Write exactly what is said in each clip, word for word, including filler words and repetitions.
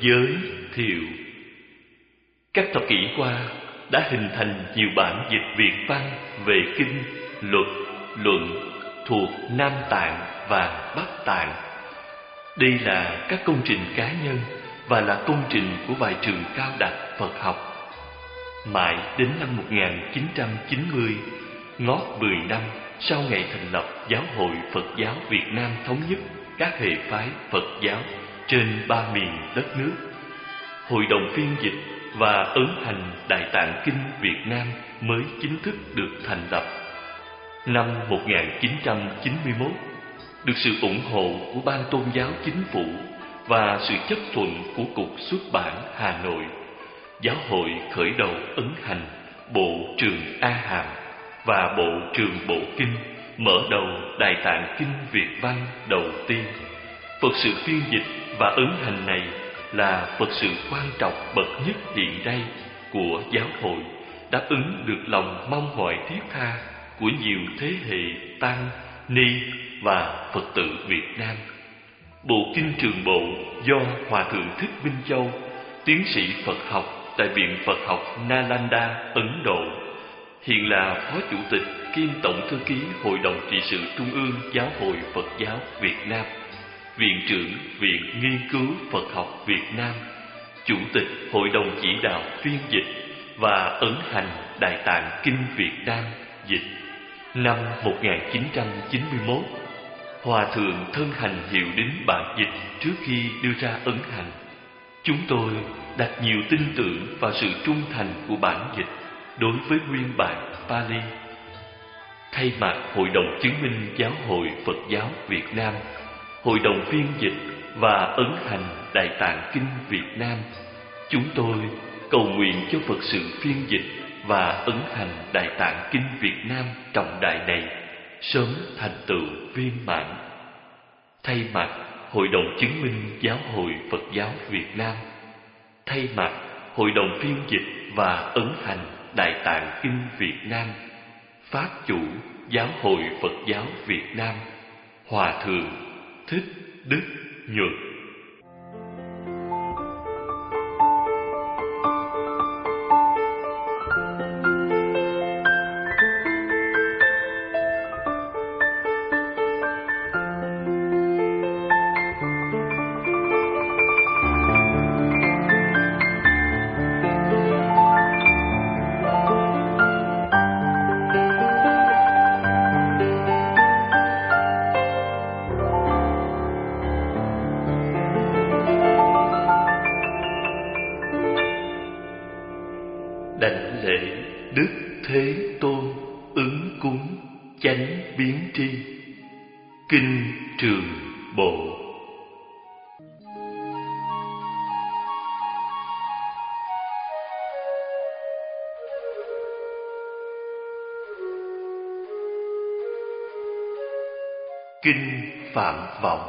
Giới thiệu. Các thập kỷ qua đã hình thành nhiều bản dịch Việt văn về kinh, luật, luận thuộc Nam Tạng và Bắc Tạng. Đây là các công trình cá nhân và là công trình của vài trường cao đẳng Phật học. Mãi đến năm một nghìn chín trăm chín mươi, ngót mười năm sau ngày thành lập Giáo hội Phật giáo Việt Nam thống nhất các hệ phái Phật giáo trên ba miền đất nước, Hội đồng phiên dịch và ấn hành Đại Tạng Kinh Việt Nam mới chính thức được thành lập. Năm một nghìn chín trăm chín mươi mốt, được sự ủng hộ của Ban Tôn giáo Chính phủ và sự chấp thuận của Cục Xuất bản Hà Nội, Giáo hội khởi đầu ấn hành Bộ Trường A Hàm và Bộ Trường Bộ Kinh, mở đầu Đại Tạng Kinh Việt văn đầu tiên. Phật sự phiên dịch và ấn hành này là Phật sự quan trọng bậc nhất hiện nay của giáo hội, đáp ứng được lòng mong mỏi thiết tha của nhiều thế hệ tăng, ni và Phật tử Việt Nam. Bộ Kinh Trường Bộ do Hòa thượng Thích Minh Châu, tiến sĩ Phật học tại Viện Phật học Nalanda, Ấn Độ, hiện là Phó Chủ tịch kiêm Tổng Thư ký Hội đồng trị sự Trung ương Giáo hội Phật giáo Việt Nam, Viện trưởng Viện Nghiên cứu Phật học Việt Nam, Chủ tịch Hội đồng chỉ đạo phiên dịch và ấn hành Đại Tạng Kinh Việt Nam dịch. Năm một nghìn chín trăm chín mươi mốt, Hòa thượng thân hành hiệu đính bản dịch trước khi đưa ra ấn hành. Chúng tôi đặt nhiều tin tưởng vào sự trung thành của bản dịch đối với nguyên bản Pali. Thay mặt Hội đồng chứng minh Giáo hội Phật giáo Việt Nam, Hội đồng phiên dịch và ấn hành Đại Tạng Kinh Việt Nam, chúng tôi cầu nguyện cho Phật sự phiên dịch và ấn hành Đại Tạng Kinh Việt Nam trọng đại này sớm thành tựu viên mãn. Thay mặt Hội đồng chứng minh Giáo hội Phật giáo Việt Nam, thay mặt Hội đồng phiên dịch và ấn hành Đại Tạng Kinh Việt Nam, Pháp chủ Giáo hội Phật giáo Việt Nam, Hòa thượng Thích Đức Nhuận. Đảnh lễ Đức Thế Tôn ứng cúng chánh biến tri. Kinh Trường Bộ. Kinh Phạm Vọng.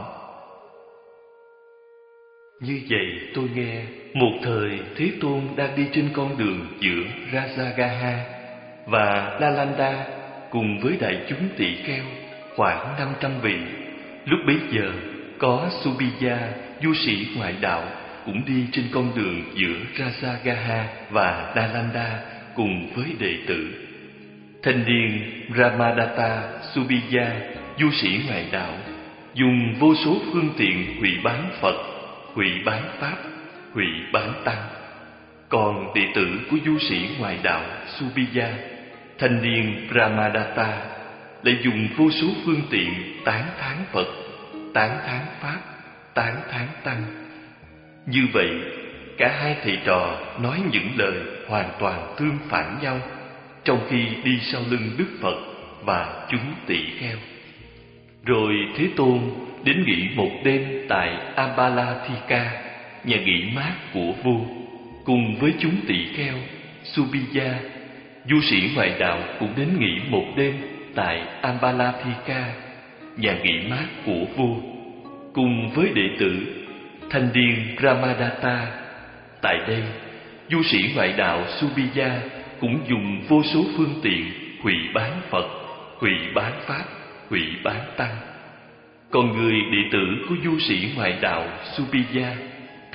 Như vậy tôi nghe, một thời Thế Tôn đang đi trên con đường giữa Rajagaha và Nalanda cùng với đại chúng tỳ kheo khoảng năm trăm vị. Lúc bấy giờ có Subhiya, du sĩ ngoại đạo, cũng đi trên con đường giữa Rajagaha và Nalanda cùng với đệ tử. Thanh niên Ramadatta Subhiya, du sĩ ngoại đạo, dùng vô số phương tiện hủy bán Phật, hủy bán Pháp, hủy bán Tăng. Còn đệ tử của du sĩ ngoại đạo Subhiya, thanh niên Brahmadatta, lại dùng vô số phương tiện tán thán Phật, tán thán Pháp, tán thán Tăng. Như vậy, cả hai thầy trò nói những lời hoàn toàn tương phản nhau, trong khi đi sau lưng Đức Phật và chúng tỳ kheo. Rồi Thế Tôn đến nghỉ một đêm tại Ambalathika, nhà nghỉ mát của vua, cùng với chúng tỳ kheo. Subhiya, du sĩ ngoại đạo, cũng đến nghỉ một đêm tại Ambalathika, nhà nghỉ mát của vua, cùng với đệ tử thanh niên Brahmadatta. Tại đây, du sĩ ngoại đạo Subhiya cũng dùng vô số phương tiện hủy bán Phật, hủy bán Pháp, hủy bán Tăng. Còn người đệ tử của du sĩ ngoại đạo Subhiya,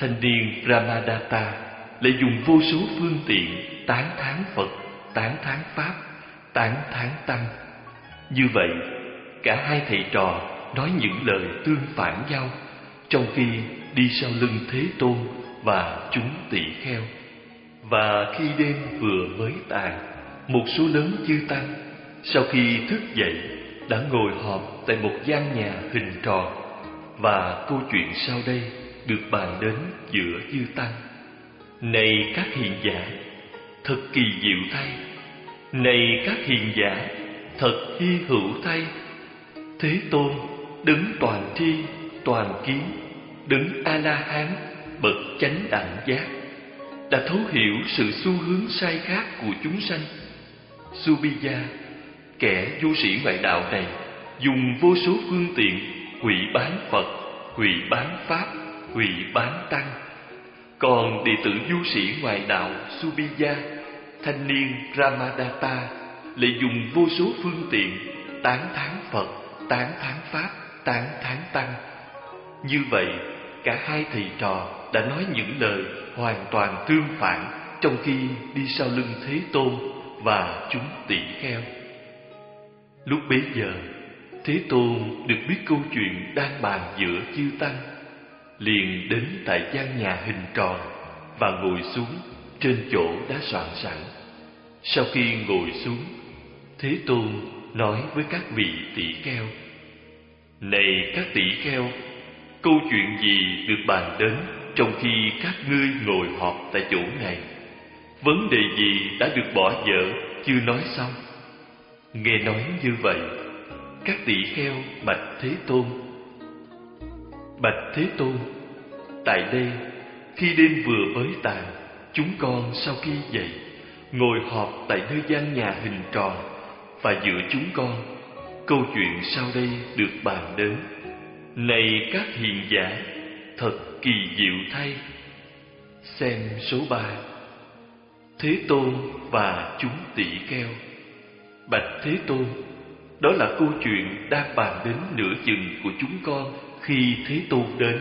thanh niên Brahmadatta lại dùng vô số phương tiện tán thán Phật, tán thán Pháp, tán thán Tăng. Như vậy, cả hai thầy trò nói những lời tương phản nhau, trong khi đi sau lưng Thế Tôn và chúng tỳ kheo. Và khi đêm vừa mới tàn, một số lớn chư tăng sau khi thức dậy đã ngồi họp tại một gian nhà hình tròn, và câu chuyện sau đây được bàn đến giữa chư tăng. Này các hiền giả, thật kỳ diệu thay! Này các hiền giả, thật hy hữu thay! Thế Tôn, đấng toàn tri, toàn kiến, đấng A-la-hán, bậc chánh đẳng giác, đã thấu hiểu sự xu hướng sai khác của chúng sanh. Subija, kẻ vô sĩ ngoại đạo này, dùng vô số phương tiện hủy bán Phật, hủy bán Pháp, hủy bán Tăng. Còn đệ tử du sĩ ngoại đạo Subija, thanh niên Brahmadatta, lại dùng vô số phương tiện tán thán Phật, tán thán Pháp, tán thán Tăng. Như vậy, cả hai thầy trò đã nói những lời hoàn toàn tương phản trong khi đi sau lưng Thế Tôn và chúng tỳ kheo. Lúc bấy giờ, Thế Tôn được biết câu chuyện đang bàn giữa chư tăng, liền đến tại gian nhà hình tròn và ngồi xuống trên chỗ đã soạn sẵn. Sau khi ngồi xuống, Thế Tôn nói với các vị tỷ kheo: Này các tỷ kheo, câu chuyện gì được bàn đến trong khi các ngươi ngồi họp tại chỗ này? Vấn đề gì đã được bỏ dở chưa nói xong? Nghe nói như vậy, các tỷ kheo bạch Thế Tôn: Bạch Thế Tôn, tại đây, khi đêm vừa mới tàn, chúng con sau khi dậy, ngồi họp tại nơi gian nhà hình tròn, và giữa chúng con, câu chuyện sau đây được bàn đến. Này các hiền giả, thật kỳ diệu thay! Xem số ba. Thế Tôn và chúng tỷ kheo. Bạch Thế Tôn, đó là câu chuyện đang bàn đến nửa chừng của chúng con khi Thế Tôn đến.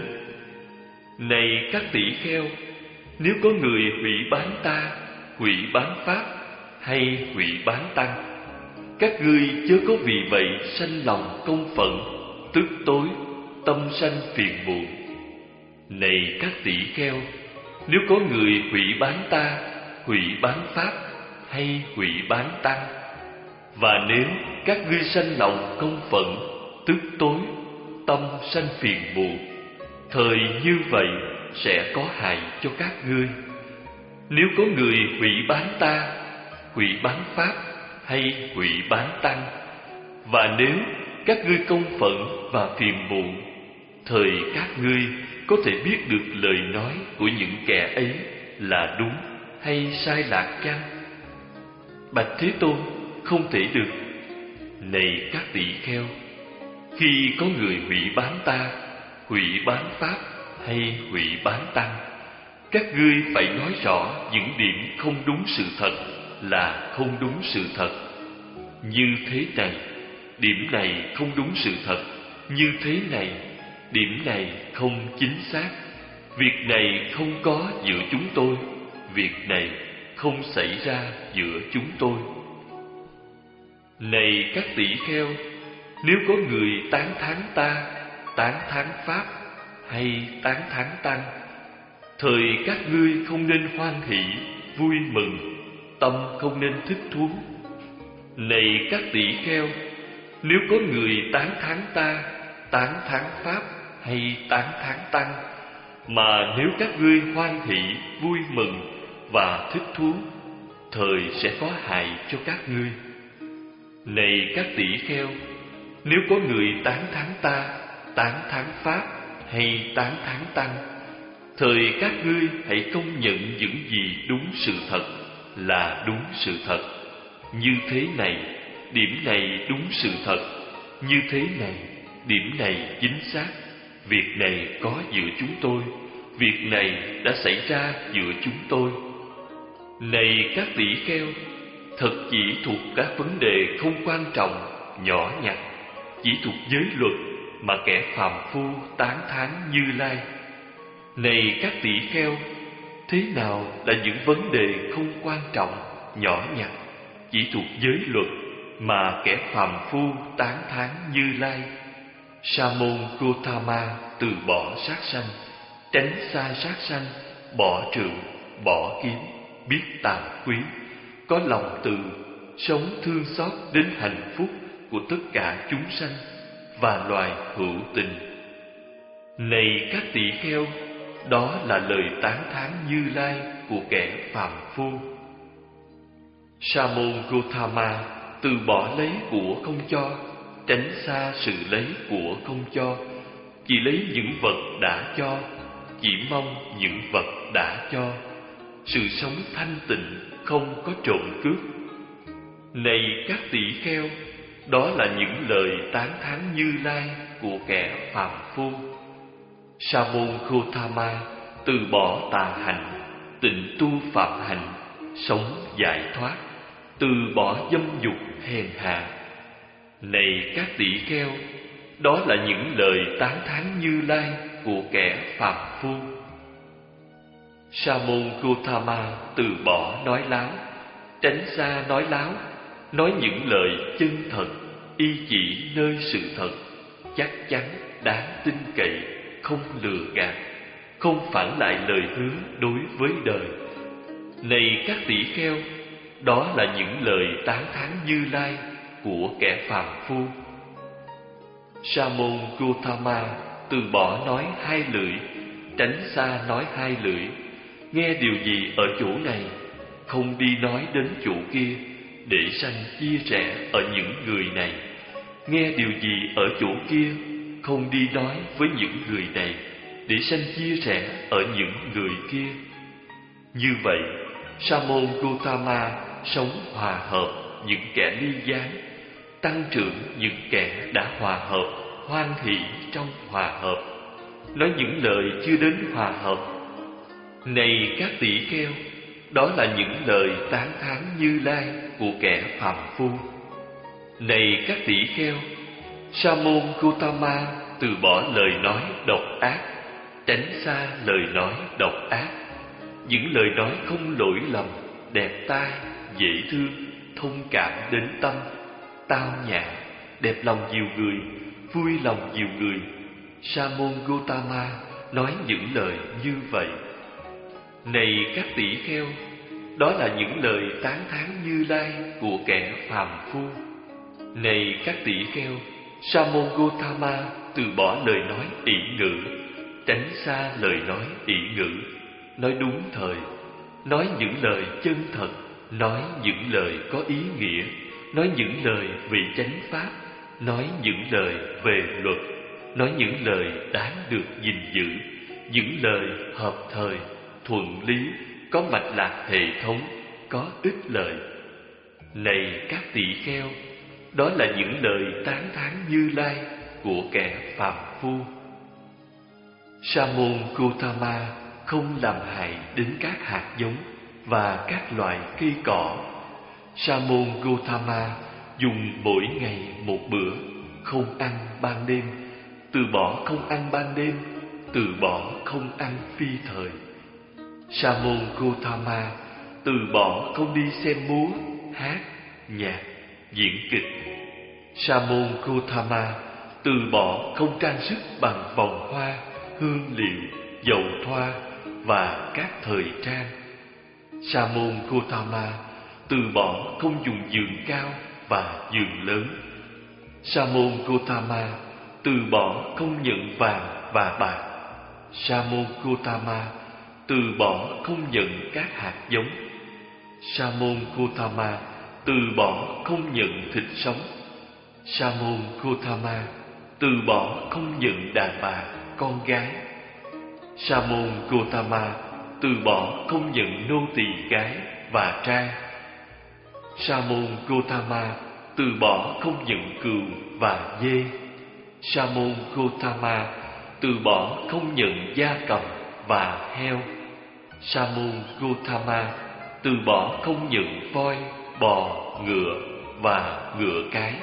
Này các tỷ kheo, nếu có người hủy bán ta, hủy bán Pháp hay hủy bán Tăng, các ngươi chớ có vì vậy sanh lòng công phẫn, tức tối, tâm sanh phiền muộn. Này các tỷ kheo, nếu có người hủy bán ta, hủy bán Pháp hay hủy bán Tăng, và nếu các ngươi sanh lòng công phẫn, tức tối, tâm sanh phiền muộn, thời như vậy sẽ có hại cho các ngươi. Nếu có người hủy bán ta, hủy bán Pháp hay hủy bán Tăng, và nếu các ngươi công phẫn và phiền muộn, thời các ngươi có thể biết được lời nói của những kẻ ấy là đúng hay sai lạc chăng? Bạch Thế Tôn, không thể được. Này các tỷ kheo, khi có người hủy bán ta, hủy bán Pháp hay hủy bán Tăng, các ngươi phải nói rõ những điểm không đúng sự thật là không đúng sự thật. Như thế này, điểm này không đúng sự thật. Như thế này, điểm này không chính xác. Việc này không có giữa chúng tôi. Việc này không xảy ra giữa chúng tôi. Này các tỷ kheo, nếu có người tán thán ta, tán thán Pháp hay tán thán Tăng, thời các ngươi không nên hoan hỷ, vui mừng, tâm không nên thích thú. Này các tỷ kheo, nếu có người tán thán ta, tán thán Pháp hay tán thán Tăng, mà nếu các ngươi hoan hỷ, vui mừng và thích thú, thời sẽ có hại cho các ngươi. Này các tỷ kheo, nếu có người tán thán ta, tán thán Pháp hay tán thán Tăng, thời các ngươi hãy công nhận những gì đúng sự thật là đúng sự thật. Như thế này, điểm này đúng sự thật. Như thế này, điểm này chính xác. Việc này có giữa chúng tôi. Việc này đã xảy ra giữa chúng tôi. Này các tỷ kheo, thật chỉ thuộc các vấn đề không quan trọng, nhỏ nhặt, chỉ thuộc giới luật mà kẻ phàm phu tán thán Như Lai. Này các tỷ kheo, thế nào là những vấn đề không quan trọng, nhỏ nhặt, chỉ thuộc giới luật mà kẻ phàm phu tán thán Như Lai? Sa môn Gotama từ bỏ sát sanh, tránh xa sát sanh, bỏ rượu, bỏ kiếm, biết tàm quý, có lòng từ, sống thương xót đến hạnh phúc của tất cả chúng sanh và loài hữu tình. Này các tỷ kheo, đó là lời tán thán Như Lai của kẻ phàm phu. Sa môn Gotama từ bỏ lấy của không cho, tránh xa sự lấy của không cho, chỉ lấy những vật đã cho, chỉ mong những vật đã cho, sự sống thanh tịnh, không có trộm cướp. Này các tỷ kheo, đó là những lời tán thán Như Lai của kẻ phàm phu. Sa môn Gotama từ bỏ tà hành, tịnh tu phạm hành, sống giải thoát, từ bỏ dâm dục hèn hạ. Này các tỷ kheo, đó là những lời tán thán Như Lai của kẻ phàm phu. Sa môn Gotama từ bỏ nói láo, tránh xa nói láo, nói những lời chân thật, y chỉ nơi sự thật, chắc chắn, đáng tin cậy, không lừa gạt, không phản lại lời hứa đối với đời. Này các tỷ kheo, đó là những lời tán thán Như Lai của kẻ phàm phu. Sa môn Gotama từ bỏ nói hai lưỡi, tránh xa nói hai lưỡi, nghe điều gì ở chỗ này, không đi nói đến chỗ kia, để sanh chia rẽ ở những người này, nghe điều gì ở chỗ kia, không đi nói với những người này, để sanh chia rẽ ở những người kia. Như vậy, Sa môn Gotama sống hòa hợp những kẻ ly gián, tăng trưởng những kẻ đã hòa hợp, hoan hỷ trong hòa hợp, nói những lời chưa đến hòa hợp. Này các tỷ kheo, đó là những lời tán thán Như Lai của kẻ phàm phu. Này các tỷ kheo, Sa môn Gotama từ bỏ lời nói độc ác, tránh xa lời nói độc ác, những lời nói không lỗi lầm, đẹp tai, dễ thương, thông cảm đến tâm, tao nhã, đẹp lòng nhiều người, vui lòng nhiều người. Sa môn Gotama nói những lời như vậy. Này các tỷ kheo, đó là những lời tán thán Như Lai của kẻ phàm phu. Này các tỷ kheo, Sa môn Gotama từ bỏ lời nói ỷ ngữ, tránh xa lời nói ỷ ngữ, nói đúng thời, nói những lời chân thật, nói những lời có ý nghĩa, nói những lời về chánh pháp, nói những lời về luật, nói những lời đáng được gìn giữ, những lời hợp thời, thuận lý, có mạch lạc hệ thống, có ích lợi. Này các tỷ kheo, đó là những lời tán thán Như Lai của kẻ phàm phu. Sa môn Gotama không làm hại đến các hạt giống và các loại cây cỏ. Sa môn Gotama dùng mỗi ngày một bữa, không ăn ban đêm, từ bỏ không ăn ban đêm, từ bỏ không ăn phi thời. Sa môn Gotama từ bỏ không đi xem múa, hát, nhạc, diễn kịch. Sa môn Gotama từ bỏ không trang sức bằng vòng hoa, hương liệu, dầu thoa và các thời trang. Sa môn Gotama từ bỏ không dùng giường cao và giường lớn. Sa môn Gotama từ bỏ không nhận vàng và bạc. Sa môn Gotama từ bỏ không nhận các hạt giống. Sa môn Gotama từ bỏ không nhận thịt sống. Sa môn Gotama từ bỏ không nhận đàn bà, con gái. Sa môn Gotama từ bỏ không nhận nô tỳ gái và trai. Sa môn Gotama từ bỏ không nhận cừu và dê. Sa môn Gotama từ bỏ không nhận gia cầm và heo. Sa môn Gotama từ bỏ không nhận voi, bò, ngựa và ngựa cái.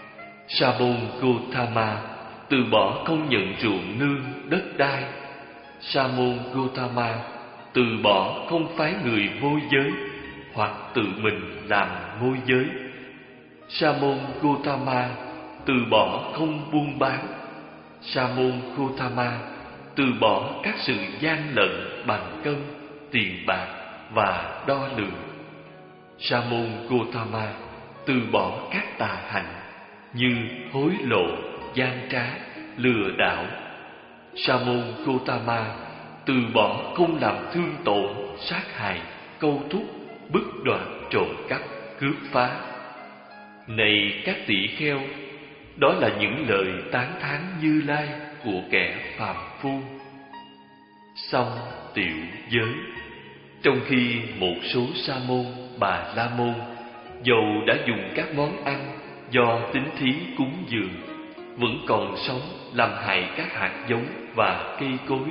Sa môn Gotama từ bỏ không nhận ruộng nương, đất đai. Sa môn Gotama từ bỏ không phái người môi giới hoặc tự mình làm môi giới. Sa môn Gotama từ bỏ không buôn bán. Sa môn Gotama từ bỏ các sự gian lận bằng cân, tiền bạc và đo lường. Sa môn Gotama từ bỏ các tà hạnh như hối lộ, gian trá, lừa đảo. Sa môn Gotama từ bỏ không làm thương tổn, sát hại, câu thúc, bức đoạt, trộm cắp, cướp phá. Này các tỷ kheo, đó là những lời tán thán Như Lai của kẻ phàm phu. Xong tiểu giới. Trong khi một số sa môn, bà la môn dầu đã dùng các món ăn do tín thí cúng dường, vẫn còn sống làm hại các hạt giống và cây cối,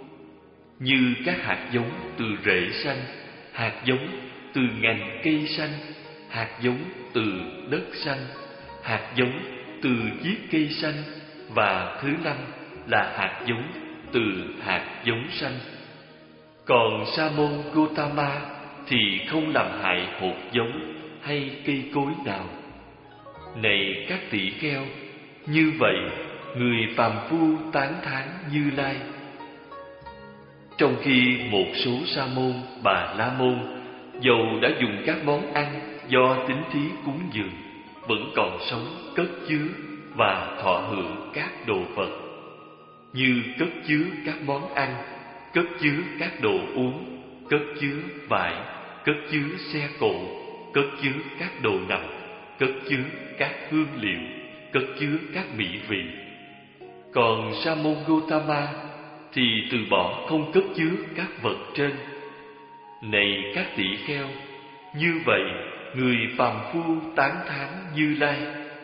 như các hạt giống từ rễ xanh, hạt giống từ ngành cây xanh, hạt giống từ đất xanh, hạt giống từ chiếc cây xanh, và thứ năm là hạt giống từ hạt giống xanh. Còn sa môn Gotama thì không làm hại hột giống hay cây cối nào. Này các tỷ kheo, như vậy người phàm phu tán thán Như Lai. Trong khi một số sa môn, bà la môn dầu đã dùng các món ăn do tín thí cúng dường, vẫn còn sống cất chứa và thọ hưởng các đồ vật, như cất chứa các món ăn, cất chứa các đồ uống, cất chứa vải, cất chứa xe cộ, cất chứa các đồ nằm, cất chứa các hương liệu, cất chứa các mỹ vị. Còn sa môn Gotama thì từ bỏ không cất chứa các vật trên. Này các tỷ kheo, như vậy người phàm phu tán thán Như Lai.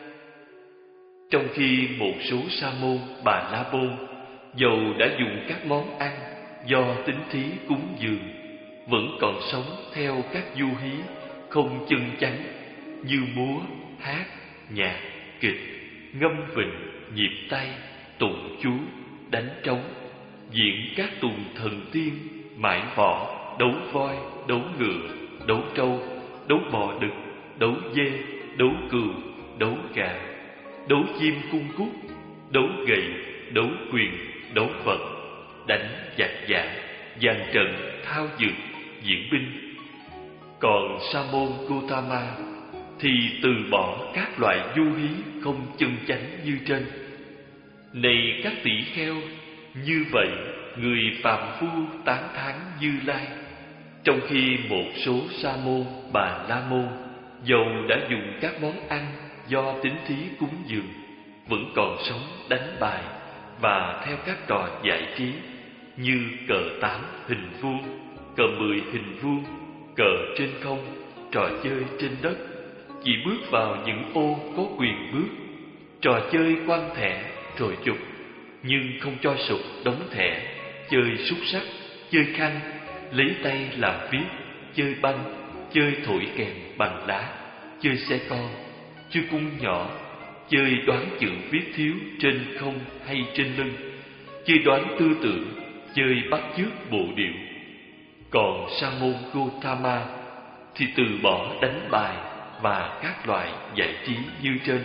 Trong khi một số sa môn, bà la môn dầu đã dùng các món ăn do tín thí cúng dường, vẫn còn sống theo các du hí không chân chánh, như múa, hát, nhạc, kịch, ngâm vịnh, nhịp tay, tụng chú, đánh trống, diễn các tuồng thần tiên, mãi võ, đấu voi, đấu ngựa, đấu trâu, đấu bò đực, đấu dê, đấu cừu, đấu gà, đấu chim cung cút, đấu gậy, đấu quyền, đấu vật, đánh giặc giả, dàn trận, thao dược, diễn binh. Còn sa môn Gotama thì từ bỏ các loại du hí không chân chánh như trên. Này các tỷ kheo, như vậy người phàm phu tán thán Như Lai. Trong khi một số sa môn, bà la môn dầu đã dùng các món ăn do tín thí cúng dường, vẫn còn sống đánh bài và theo các trò giải trí như cờ tám hình vuông, cờ mười hình vuông, cờ trên không, trò chơi trên đất, chỉ bước vào những ô có quyền bước, trò chơi quăng thẻ rồi chụp, nhưng không cho sụp đóng thẻ, chơi xúc sắc, chơi khăn, lấy tay làm viết, chơi banh, chơi thổi kèn bằng lá, chơi xe con, chơi cung nhỏ, chơi đoán chữ viết thiếu trên không hay trên lưng, chơi đoán tư tưởng, chơi bắt chước bộ điệu. Còn sa môn Gotama thì từ bỏ đánh bài và các loại giải trí như trên.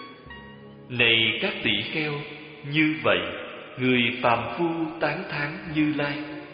Này các tỷ kheo, như vậy người phàm phu tán thán Như Lai.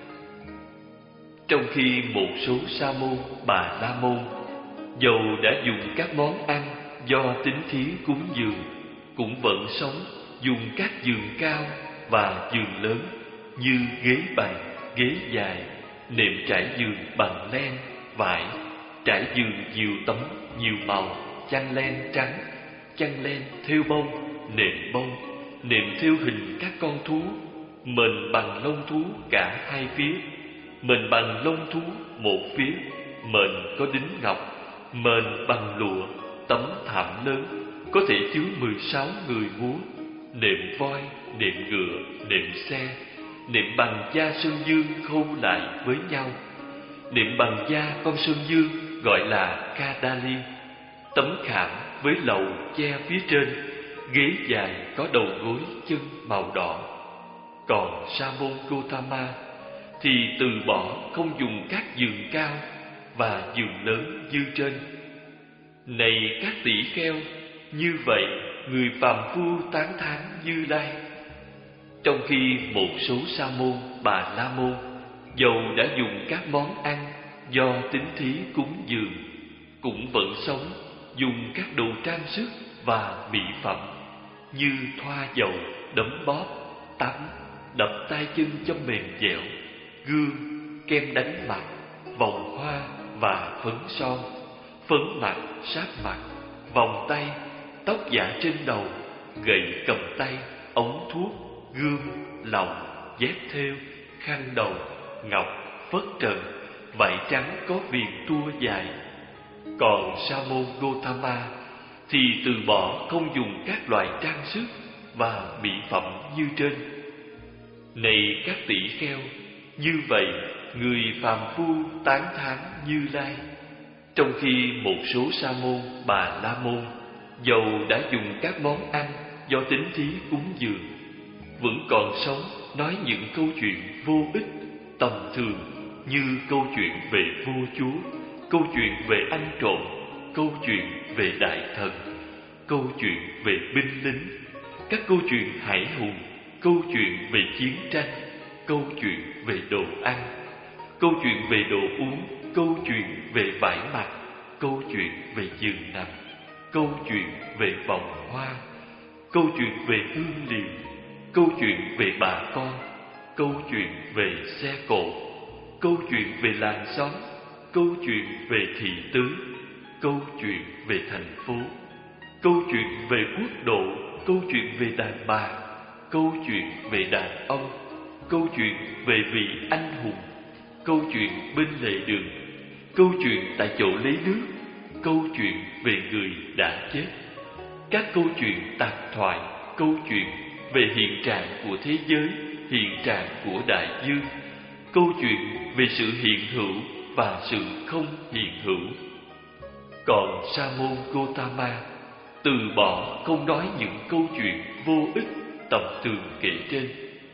Trong khi một số sa môn, bà la môn dầu đã dùng các món ăn do tín thí cúng dường, cũng vẫn sống dùng các giường cao và giường lớn như ghế bành, ghế dài, nệm trải giường bằng len, vải, trải giường nhiều tấm, nhiều màu, chăn len trắng, chăn len thêu bông, nệm bông, nệm thêu hình các con thú, mền bằng lông thú cả hai phía, mền bằng lông thú một phía, mền có đính ngọc, mền bằng lụa, tấm thảm lớn, có thể chứa mười sáu người múa, nệm voi, nệm ngựa, nệm xe, nệm bằng da sơn dương khâu lại với nhau, nệm bằng da con sơn dương gọi là Kadali, tấm khảm với lầu che phía trên, ghế dài có đầu gối chân màu đỏ. Còn Sa môn Gotama thì từ bỏ không dùng các giường cao và giường lớn như trên. Này các tỷ kheo, như vậy người phàm phu tán thán Như Lai. Trong khi một số sa môn, bà la môn dầu đã dùng các món ăn do tín thí cúng dường, cũng vẫn sống dùng các đồ trang sức và mỹ phẩm như thoa dầu, đấm bóp, tắm, đập tay chân cho mềm dẻo, gương, kem đánh mặt, vòng hoa và phấn son, phấn mặt, sáp mặt, vòng tay, tóc giả trên đầu, gậy cầm tay, ống thuốc, gươm, lòng, dép thêu, khăn đầu, ngọc, phất trần, vải trắng có viền tua dài. Còn Sa môn Gotama thì từ bỏ không dùng các loại trang sức và mỹ phẩm như trên. Này các tỷ kheo, như vậy người phàm phu tán thán Như Lai. Trong khi một số sa môn, bà la môn dầu đã dùng các món ăn do tín thí cúng dường, vẫn còn sống nói những câu chuyện vô ích, tầm thường, như câu chuyện về vua chúa, câu chuyện về ăn trộm, câu chuyện về đại thần, câu chuyện về binh lính, các câu chuyện hải hùng, câu chuyện về chiến tranh, câu chuyện về đồ ăn, câu chuyện về đồ uống, câu chuyện về vải mặc, câu chuyện về giường nằm, câu chuyện về vòng hoa, câu chuyện về hương liệu, câu chuyện về bà con, câu chuyện về xe cộ, câu chuyện về làng xóm, câu chuyện về thị tứ, câu chuyện về thành phố, câu chuyện về quốc độ, câu chuyện về đàn bà, câu chuyện về đàn ông, câu chuyện về vị anh hùng, câu chuyện bên lề đường, câu chuyện tại chỗ lấy nước, câu chuyện về người đã chết, các câu chuyện tạp thoại, câu chuyện về hiện trạng của thế giới, hiện trạng của đại dương, câu chuyện về sự hiện hữu và sự không hiện hữu. Còn Sa môn Gotama từ bỏ không nói những câu chuyện vô ích tầm thường kể trên.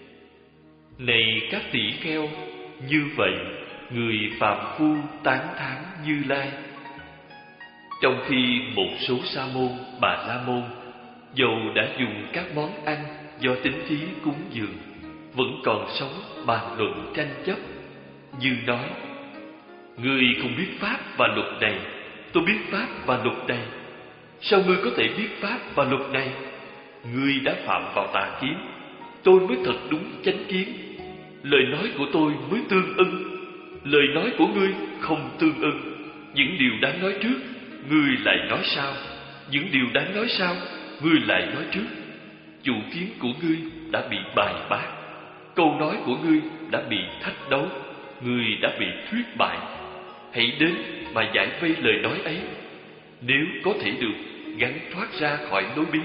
Này các tỷ kheo, như vậy người phàm phu tán thán Như Lai. Trong khi một số sa môn, bà la môn dầu đã dùng các món ăn do tín thí cúng dường, vẫn còn sống bàn luận tranh chấp, như nói: ngươi không biết pháp và luật này, tôi biết pháp và luật này. Sao ngươi có thể biết pháp và luật này? Ngươi đã phạm vào tà kiến, tôi mới thật đúng chánh kiến. Lời nói của tôi mới tương ưng, lời nói của ngươi không tương ưng. Những điều đáng nói trước, ngươi lại nói sau; những điều đáng nói sau, ngươi lại nói trước. Chủ kiến của ngươi đã bị bài bác, câu nói của ngươi đã bị thách đấu, ngươi đã bị thuyết bại. Hãy đến mà giải vây lời nói ấy, nếu có thể được gắn thoát ra khỏi lối bí.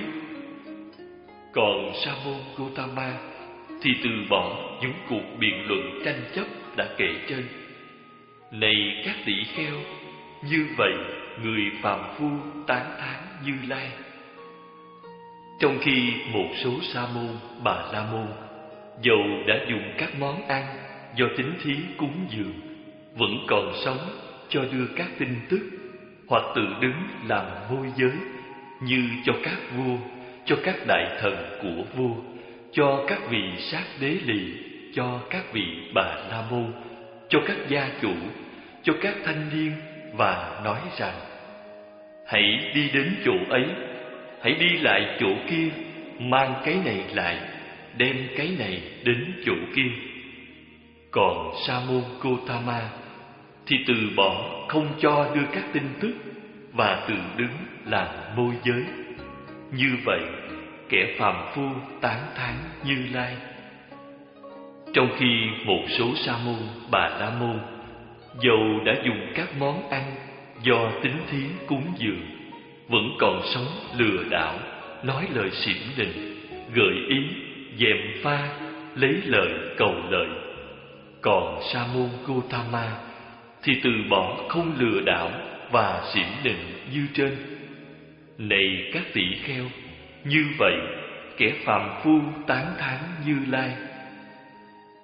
Còn Sa môn Gotama thì từ bỏ những cuộc biện luận tranh chấp đã kể trên. Này các tỷ kheo, như vậy người phàm phu tán thán Như Lai. Trong khi một số sa môn, bà la môn dầu đã dùng các món ăn do tín thí cúng dường, vẫn còn sống cho đưa các tin tức, hoặc tự đứng làm môi giới, như cho các vua, cho các đại thần của vua, cho các vị sát đế lì, cho các vị bà la môn, cho các gia chủ, cho các thanh niên, và nói rằng: hãy đi đến chỗ ấy, hãy đi lại chỗ kia, mang cái này lại, đem cái này đến chỗ kia. Còn Sa môn Gotama thì từ bỏ không cho đưa các tin tức, và tự đứng làm môi giới. Như vậy, kẻ phàm phu tán thán Như Lai. Trong khi một số sa môn, bà la môn dầu đã dùng các món ăn do tín thí cúng dường, vẫn còn sống lừa đảo, nói lời xỉn nịnh, gợi ý, gièm pha, lấy lợi cầu lợi. Còn Sa môn Gotama thì từ bỏ không lừa đảo và xỉn nịnh như trên. Này các tỷ kheo, như vậy kẻ phàm phu tán thán Như Lai.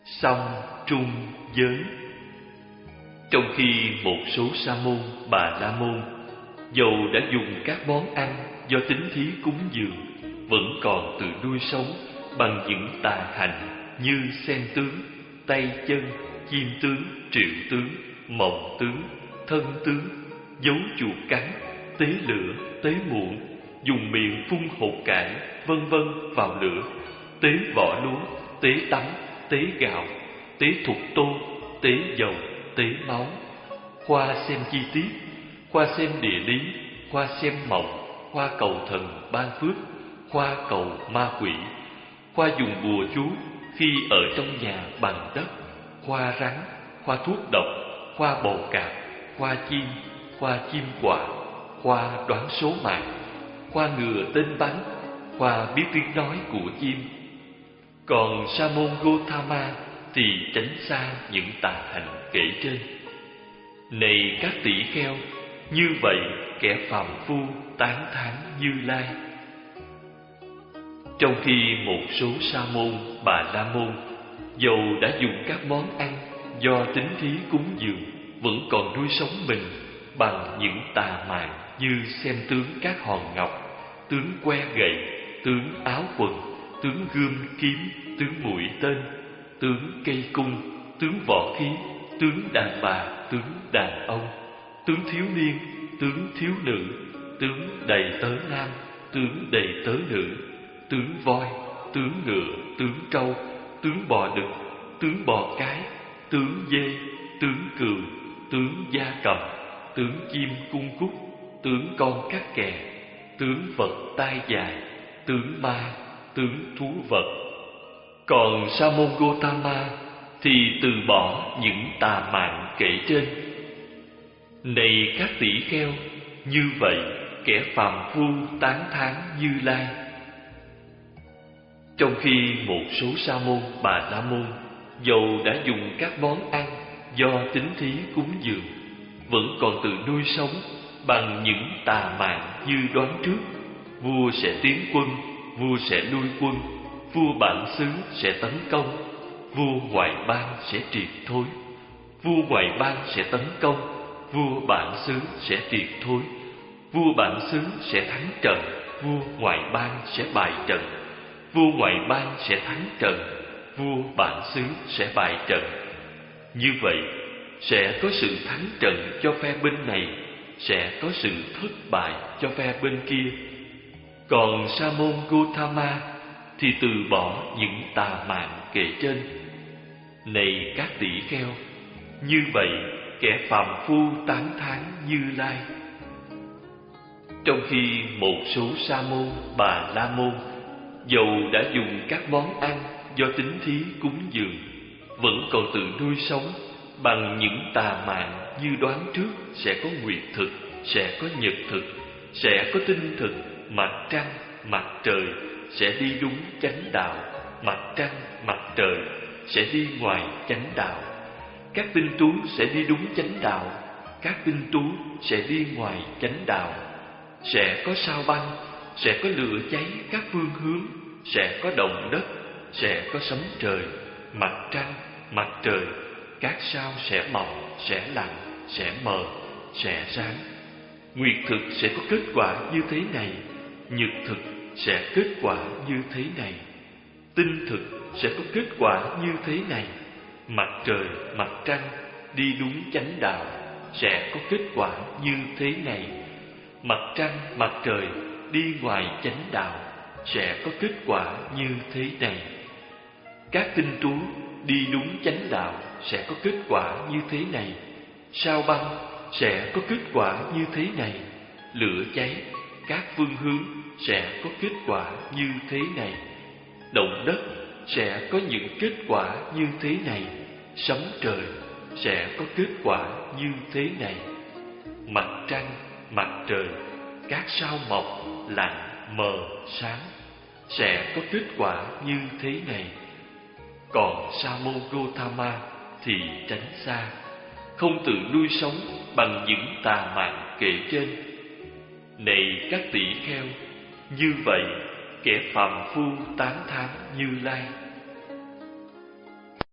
song trung giới. Trong khi một số sa môn, bà la môn dầu đã dùng các món ăn do tín thí cúng dường, vẫn còn tự nuôi sống bằng những tà hành như sen tướng, tay chân, chim tướng, triệu tướng, mộng tướng, thân tướng, dấu chuột cắn, tế lửa, tế muỗng, dùng miệng phun hột cải, vân vân vào lửa, tế vỏ lúa, tế tắm, tế gạo, tế thục tô, tế dầu, tế máu. Khoa xem chi tiết, khoa xem địa lý, khoa xem mộng, khoa cầu thần ban phước, khoa cầu ma quỷ, khoa dùng bùa chú khi ở trong nhà bằng đất, khoa rắn, khoa thuốc độc, khoa bầu cạp, khoa chim, khoa chim quạ, khoa đoán số mạng, khoa ngừa tên bắn, khoa biết tiếng nói của chim. Còn sa môn Gotama thì tránh xa những tà hành kể trên. Này các tỷ kheo, như vậy kẻ phàm phu tán thán Như Lai. Trong khi một số sa môn, bà la môn dầu đã dùng các món ăn do tín thí cúng dường, vẫn còn nuôi sống mình bằng những tà mạn như xem tướng các hòn ngọc, tướng que gậy, tướng áo quần, tướng gươm kiếm, tướng mũi tên, tướng cây cung, tướng võ khí, tướng đàn bà, tướng đàn ông, tướng thiếu niên, tướng thiếu nữ, tướng đầy tớ nam, tướng đầy tớ nữ, tướng voi, tướng ngựa, tướng trâu, tướng bò đực, tướng bò cái, tướng dê, tướng cừu, tướng gia cầm, tướng chim cung cúc, tướng con cắt kè, tướng vật tai dài, tướng ma, tướng thú vật. Còn sa môn Gotama thì từ bỏ những tà mạn kể trên. Này các tỷ kheo, như vậy kẻ phàm phu tán thán Như Lai. Trong khi một số sa môn, bà la môn dầu đã dùng các món ăn do tín thí cúng dường, vẫn còn tự nuôi sống bằng những tà mạn như đoán trước: vua sẽ tiến quân, vua sẽ lui quân, vua bản xứ sẽ tấn công, vua ngoại bang sẽ triệt thối, vua ngoại bang sẽ tấn công, vua bản xứ sẽ triệt thối, vua bản xứ sẽ thắng trận, vua ngoại bang sẽ bại trận, vua ngoại bang sẽ thắng trận, vua bản xứ sẽ bại trận. Như vậy, sẽ có sự thắng trận cho phe bên này, sẽ có sự thất bại cho phe bên kia. Còn sa môn Gotama thì từ bỏ những tà mạn kể trên. Này các tỷ kheo, như vậy kẻ phàm phu tán thán Như Lai. Trong khi một số sa môn, bà la môn dầu đã dùng các món ăn do tín thí cúng dường, vẫn còn tự nuôi sống bằng những tà mạn như đoán trước sẽ có nguyệt thực, sẽ có nhật thực, sẽ có tinh thực, mặt trăng, mặt trời sẽ đi đúng chánh đạo, mặt trăng, mặt trời sẽ đi ngoài chánh đạo. Các tinh tú sẽ đi đúng chánh đạo, các tinh tú sẽ đi ngoài chánh đạo. Sẽ có sao băng, sẽ có lửa cháy các phương hướng, sẽ có động đất, sẽ có sấm trời, mặt trăng, mặt trời, các sao sẽ mỏng, sẽ lặng, sẽ mờ, sẽ sáng. Nguyệt thực sẽ có kết quả như thế này, nhật thực sẽ kết quả như thế này, tinh thực sẽ có kết quả như thế này. Mặt trời, mặt trăng đi đúng chánh đạo sẽ có kết quả như thế này. Mặt trăng, mặt trời đi ngoài chánh đạo sẽ có kết quả như thế này. Các tinh tú đi đúng chánh đạo sẽ có kết quả như thế này. Sao băng sẽ có kết quả như thế này. Lửa cháy các phương hướng sẽ có kết quả như thế này. Động đất sẽ có những kết quả như thế này. Sấm trời sẽ có kết quả như thế này. Mặt trăng, mặt trời, các sao mọc, lặng, mờ, sáng sẽ có kết quả như thế này. Còn sa môn Gotama thì tránh xa, không tự nuôi sống bằng những tà mạn kể trên. Này các tỷ kheo, như vậy kẻ phàm phu tán thán Như Lai.